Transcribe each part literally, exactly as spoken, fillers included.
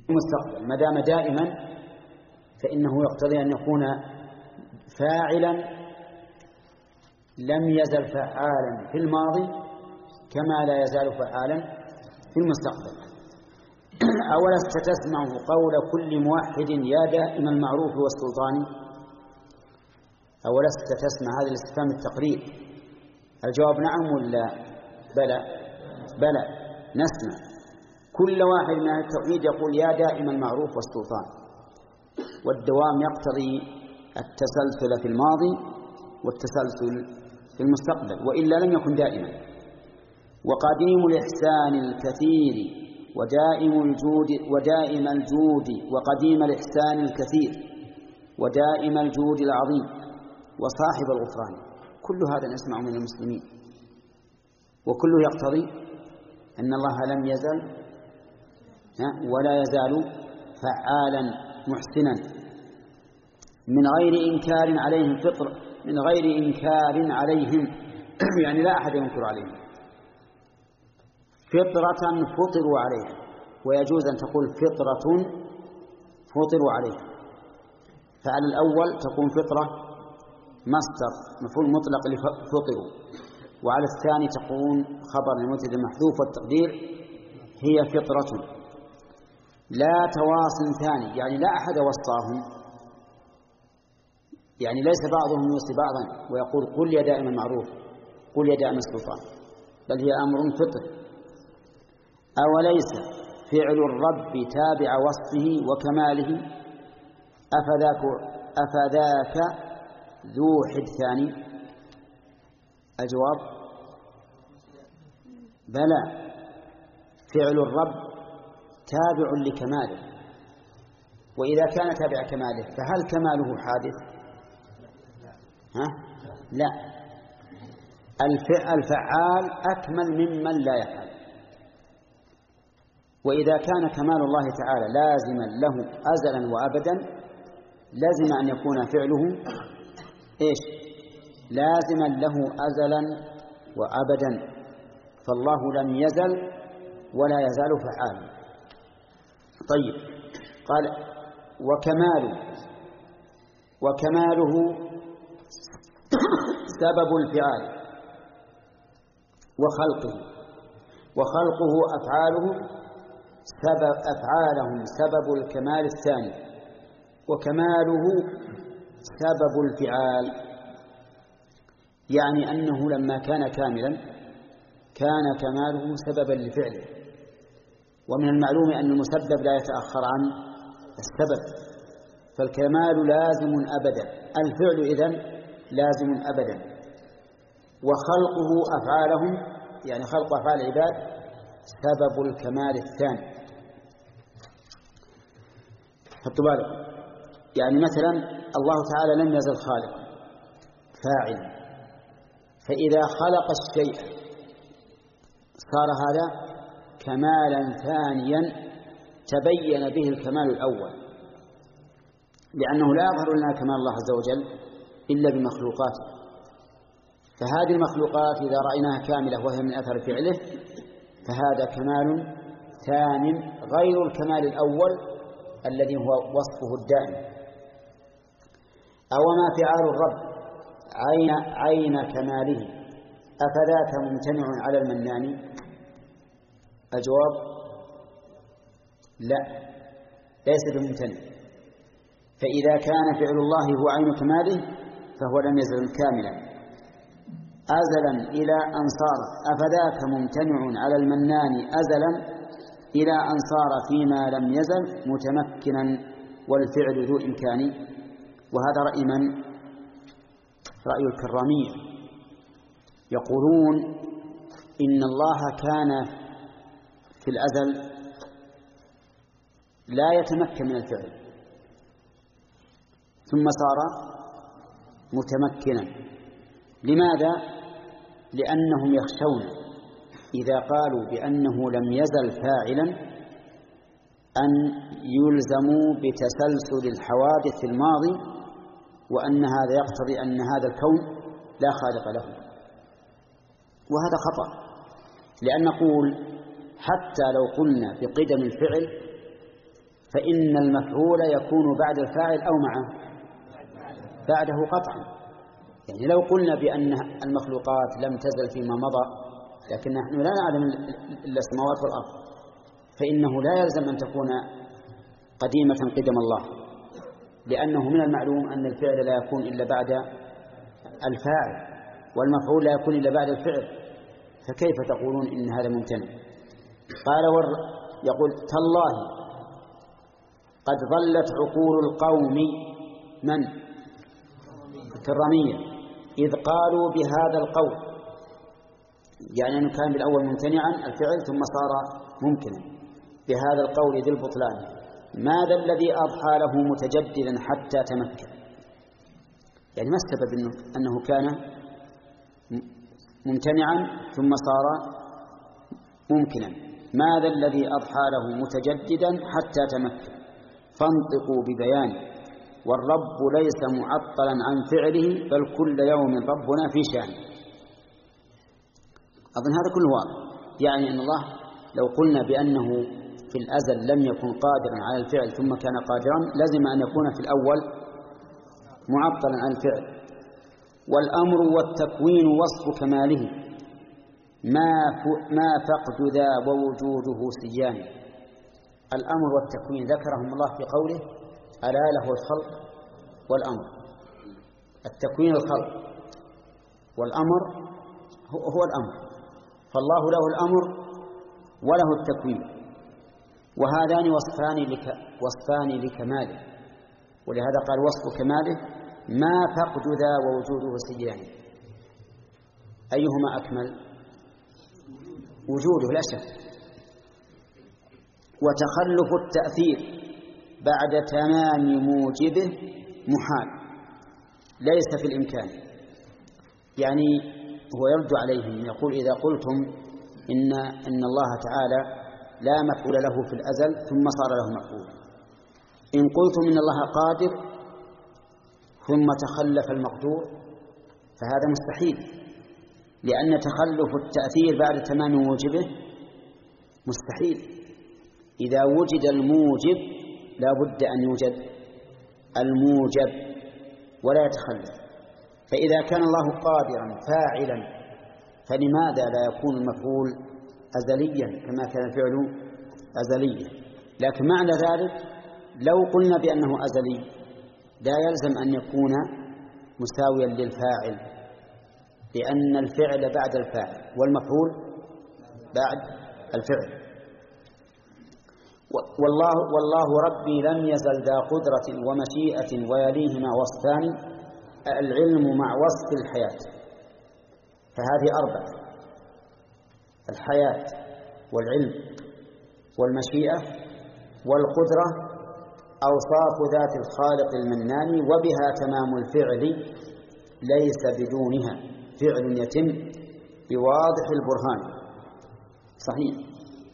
المستقبل ما دام دائما فإنه يقتضي أن يكون فاعلا لم يزل فعالا في الماضي كما لا يزال فعالا في المستقبل. أولست تسمع قول كل موحد يا دائم المعروف والسلطان؟ أولست تسمع هذا الاستفهام التقرير؟ الجواب نعم ولا بلى؟ بلى نسمع. كل واحد من التوحيد يقول يا دائم المعروف والسلطان، والدوام يقتضي التسلسل في الماضي والتسلسل في المستقبل، وإلا لم يكن دائما. وقديم الإحسان الكثير ودائم الجود ودائم الجود وقديم الإحسان الكثير ودائم الجود العظيم وصاحب الغفران، كل هذا نسمع من المسلمين، وكله يقتضي أن الله لم يزل ولا يزال فعالا محسنا من غير إنكار عليهم فطر من غير إنكار عليهم يعني لا أحد ينكر عليهم فطرة فطروا عليها، ويجوز أن تقول فطرة فطروا عليها، فعلى الأول تكون فطرة مصدر مفعول مطلق لفطروا، وعلى الثاني تكون خبر للمبتدأ المحذوف والتقدير هي فطرة لا تواصل ثاني، يعني لا أحد وصاهم، يعني ليس بعضهم يوصي بعضا ويقول قل يا دائم المعروف قل يا دائم السلطان، بل هي أمر فطري. أوليس فعل الرب تابع وصفه وكماله أفذاك, أفذاك ذو حد ثاني؟ الجواب بلى، فعل الرب تابع لكماله، وإذا كان تابع كماله فهل كماله حادث؟ ها؟ لا، الفعال أكمل ممن لا يفعل، وإذا كان كمال الله تعالى لازما له أزلا وأبدا لازم أن يكون فعله إيش؟ لازما له أزلا وأبدا، فالله لم يزل ولا يزال فعالا. طيب، قال وكماله وكماله سبب الفعال وخلقه وخلقه أفعاله سبب أفعالهم سبب الكمال الثاني، وكماله سبب الفعال، يعني أنه لما كان كاملا كان كماله سببا لفعله، ومن المعلوم أن المسبب لا يتأخر عن السبب، فالكمال لازم أبدا، الفعل إذن لازم أبدا، وخلقه أفعالهم يعني خلق أفعال العباد سبب الكمال الثاني. حطوا بالكم، يعني مثلا الله تعالى لم يزل خالقا فاعلا، فإذا خلق الشيء صار هذا كمالا ثانيا تبين به الكمال الأول، لأنه لا يظهر لنا كمال الله عز وجل إلا بمخلوقاته، فهذه المخلوقات إذا رأيناها كاملة وهي من أثر فعله فهذا كمال ثان غير الكمال الأول الذي هو وصفه الدائم. أوما فعال الرب عين, عين كماله أفذاك ممتنع على المنان؟ الجواب لا، ليس بممتنع، فإذا كان فعل الله هو عين كماله فهو لم يزل كاملا أزلا إلى أن صار أفذاك ممتنع على المنان أزلا إلى أن صار فيما لم يزل متمكنا والفعل ذو إمكان. وهذا رأي من؟ رأي الكرامية، يقولون إن الله كان في الأزل لا يتمكن من الفعل ثم صار متمكنا. لماذا؟ لأنهم يخشون إذا قالوا بأنه لم يزل فاعلا أن يلزموا بتسلسل الحوادث في الماضي، وأن هذا يقتضي أن هذا الكون لا خالق له، وهذا خطأ، لأن نقول حتى لو قلنا بقدم الفعل فإن المفعول يكون بعد الفاعل أو معه بعده قطعا. يعني لو قلنا بأن المخلوقات لم تزل فيما مضى لكن نحن لا نعلم إلا السماوات والأرض، فإنه لا يلزم أن تكون قديمة قدم الله، لأنه من المعلوم أن الفعل لا يكون إلا بعد الفاعل والمفعول لا يكون إلا بعد الفعل، فكيف تقولون إن هذا ممتنع؟ قال ور يقول تالله قد ضلت عقول القوم من كرمية إذ قالوا بهذا القول، يعني أنه كان بالأول ممتنعا الفعل ثم صار ممكنا بهذا القول ذي البطلان، ماذا الذي أضحى له متجددا حتى تمكن؟ يعني ما السبب إنه أنه كان ممتنعا ثم صار ممكنا؟ ماذا الذي أضحى له متجددا حتى تمكن؟ فانطقوا ببيان والرب ليس معطلا عن فعله بل كل يوم ربنا في شأن. أظن هذا كله واضح، يعني أن الله لو قلنا بأنه في الأزل لم يكن قادرا على الفعل ثم كان قادرا لازم أن يكون في الأول معطلا عن الفعل. والأمر والتكوين وصف كماله ما ما فقد ذا ووجوده سيان. الأمر والتكوين ذكرهم الله في قوله ألا له الخلق والأمر. التكوين الخلق والأمر هو الأمر، فالله له الأمر وله التكوين، وهذان وصفان لك وصفان لكماله، ولهذا قال وصف كماله ما فقد ذا ووجوده سيان. أيهما أكمل؟ وجوده لا شك. وتخلف التأثير بعد تمام موجبه محال ليس في الإمكان. يعني هو يرد عليهم يقول إذا قلتم إن, إن الله تعالى لا مفعول له في الأزل ثم صار له مفعول، إن قلتم إن الله قادر ثم تخلف المقدور فهذا مستحيل، لأن تخلف التأثير بعد تمام موجبه مستحيل. إذا وجد الموجب لا بد أن يوجد الموجب ولا يتخلف. فإذا كان الله قادرا فاعلا فلماذا لا يكون المفعول أزليا كما كان الفعل أزليا؟ لكن معنى ذلك لو قلنا بأنه أزلي لا يلزم أن يكون مساويا للفاعل، لأن الفعل بعد الفاعل والمفعول بعد الفعل. والله, والله ربي لم يزل ذا قدرة ومشيئة ويليهما وصفان العلم مع وصف الحياة، فهذه أربعة: الحياة والعلم والمشيئة والقدرة، أوصاف ذات الخالق المنان، وبها تمام الفعل ليس بدونها فعل يتم بواضح البرهان. صحيح،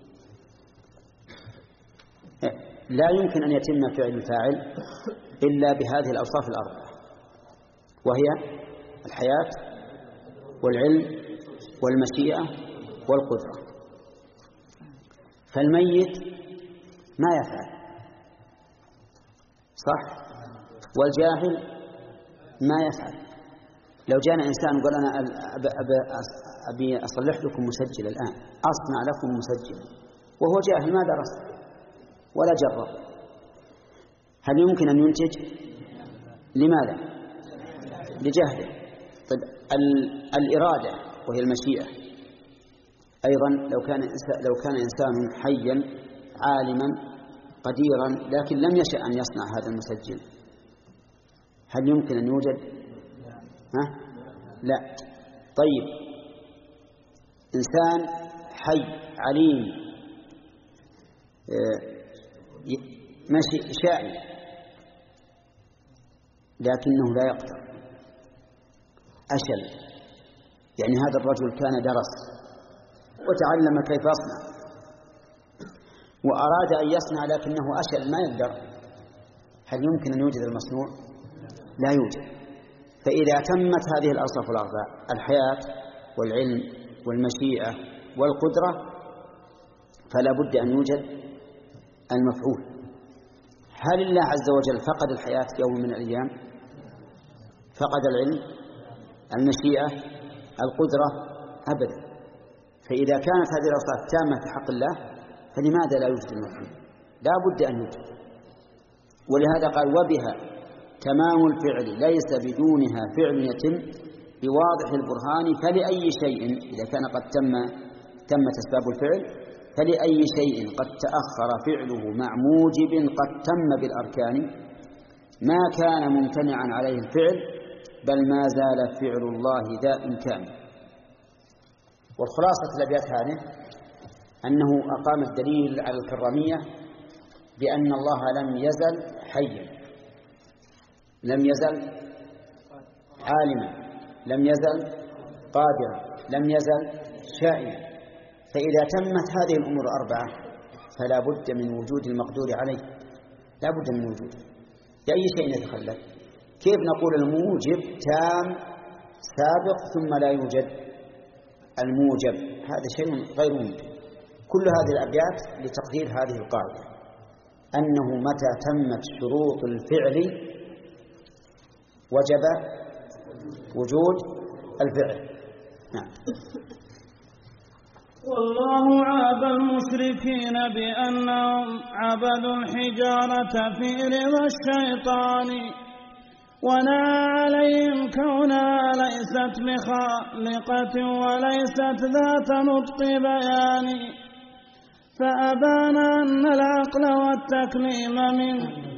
لا يمكن أن يتم فعل الفاعل إلا بهذه الأوصاف الأربعة، وهي الحياة والعلم والمشيئة والقدرة. فالميت ما يفعل، صح؟ والجاهل ما يفعل. لو جاءنا إنسان وقال أنا أبي أصلح لكم مسجل الآن، أصنع لكم مسجل، وهو جاهل ما درس ولا جرب، هل يمكن أن ينتج؟ لماذا؟ لجهله. طيب الإرادة وهي المشيئة أيضا، لو كان لو كان إنسان حيا عالما قديرا لكن لم يشأ أن يصنع هذا المسجل، هل يمكن أن يوجد؟ ها؟ لا. طيب إنسان حي عليم ماشي شاعر لكنه لا يقدر، أشل، يعني هذا الرجل كان درس وتعلم كيف يصنع وأراد أن يصنع لكنه أشل ما يقدر، هل يمكن أن يوجد المصنوع؟ لا يوجد. فإذا تمت هذه الأوصاف الأربعة: الحياة والعلم والمشيئة والقدرة، فلا بد أن يوجد المفعول. هل الله عز وجل فقد الحياة يوم من الأيام؟ فقد العلم، المشيئة، القدرة؟ أبدا. فإذا كانت هذه الأوصاف تامة في حق الله فلماذا لا يوجد المفعول؟ لا بد أن يوجد. ولهذا قال وبها تمام الفعل ليس بدونها فعل يتم بواضح البرهان، فلأي شيء إذا كان قد تم تمت أسباب الفعل فلأي شيء قد تأخر فعله مع موجب قد تم بالأركان ما كان ممتنعا عليه الفعل بل ما زال فعل الله ذا إمكان. والخلاصة الأبيات هذه أنه أقام الدليل على الكرامية بأن الله لم يزل حيا، لم يزل عالما، لم يزل قادرا، لم يزل شائعا. فإذا تمت هذه الأمور الأربعة فلا بد من وجود المقدور عليه، لا بد من وجوده. بأي شيء يتخلف؟ كيف نقول الموجب تام سابق ثم لا يوجد الموجب؟ هذا شيء غير ممكن. كل هذه الأبيات لتقدير هذه القاعدة أنه متى تمت شروط الفعل وجب وجود الفعل. نعم. والله عاب المشركين بأنهم عبدوا الحجارة في رضا الشيطان، ونهى عليهم كونها ليست بخالقة وليست ذات نطق بيان، فأبان أن العقل والتكليم من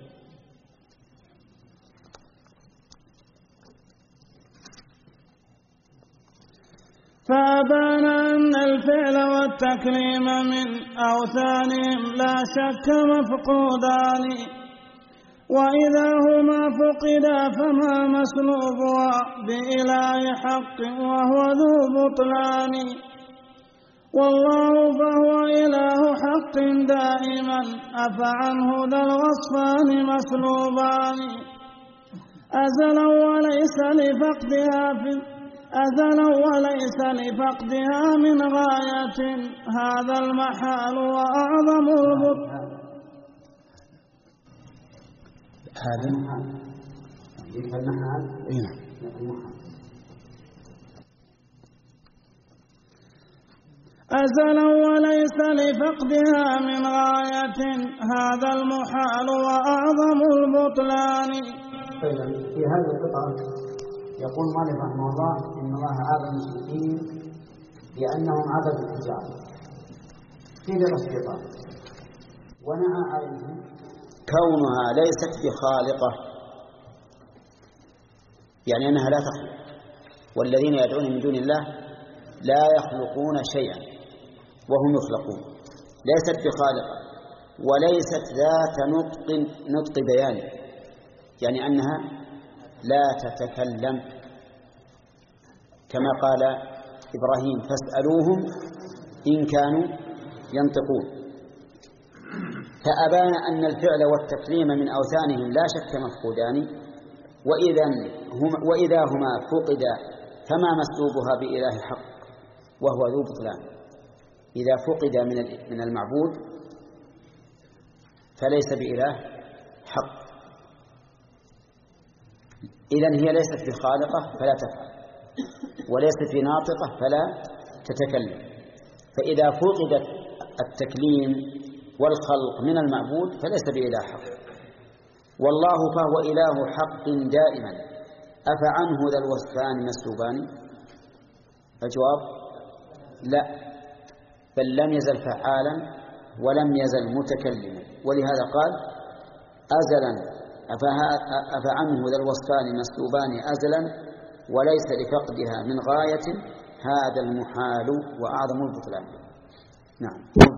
فأبان أن الفعل والتكليم من أوثانهم لا شك مفقودان، وإذا هما فقدا فما مسلوبها بإله حق وهو ذو بطلان، والله فهو إله حق دائما أفعنه ذا الوصفان مسلوبان، أزلا وليس لفقدها في أزلا وليس لفقدها من غاية هذا المحال وأعظم البطلان. هذا المحال المحال أزلا وليس لفقدها من غاية هذا المحال وأعظم البطلان. في هذا القطعة يقول مالك رحمه الله إن الله عاب المشركين لأنهم عبدوا الحجارة في رضا الشيطان، ونهى عليهم كونها ليست بخالقة، يعني أنها لا تخلق، والذين يدعون من دون الله لا يخلقون شيئا وهم يخلقون، ليست بخالقة وليست ذات نطق نطق بيان، يعني أنها لا تتكلم، كما قال إبراهيم فاسألوهم إن كانوا ينطقون. فأبان أن الفعل والتكليم من أوثانهم لا شك مفقودان، وإذا هما, وإذا هما فقدا فما مسلوبها بإله حق وهو ذو بطلان. إذا فقد من المعبود فليس بإله حق، إذن هي ليست بخالقة فلا تفعل، وليست بناطقة فلا تتكلم. فإذا فقدت التكليم والخلق من المعبود فليس بإله حق. والله فهو إله حق دائما أفعنه ذا الوصفان مسلوبان؟ الجواب لا، بل لم يزل فعالا ولم يزل متكلما. ولهذا قال أزلا أفعنه ذا الوصفان مسلوبان أزلا وليس لفقدها من غاية هذا المحال وأعظم البطلان. نعم.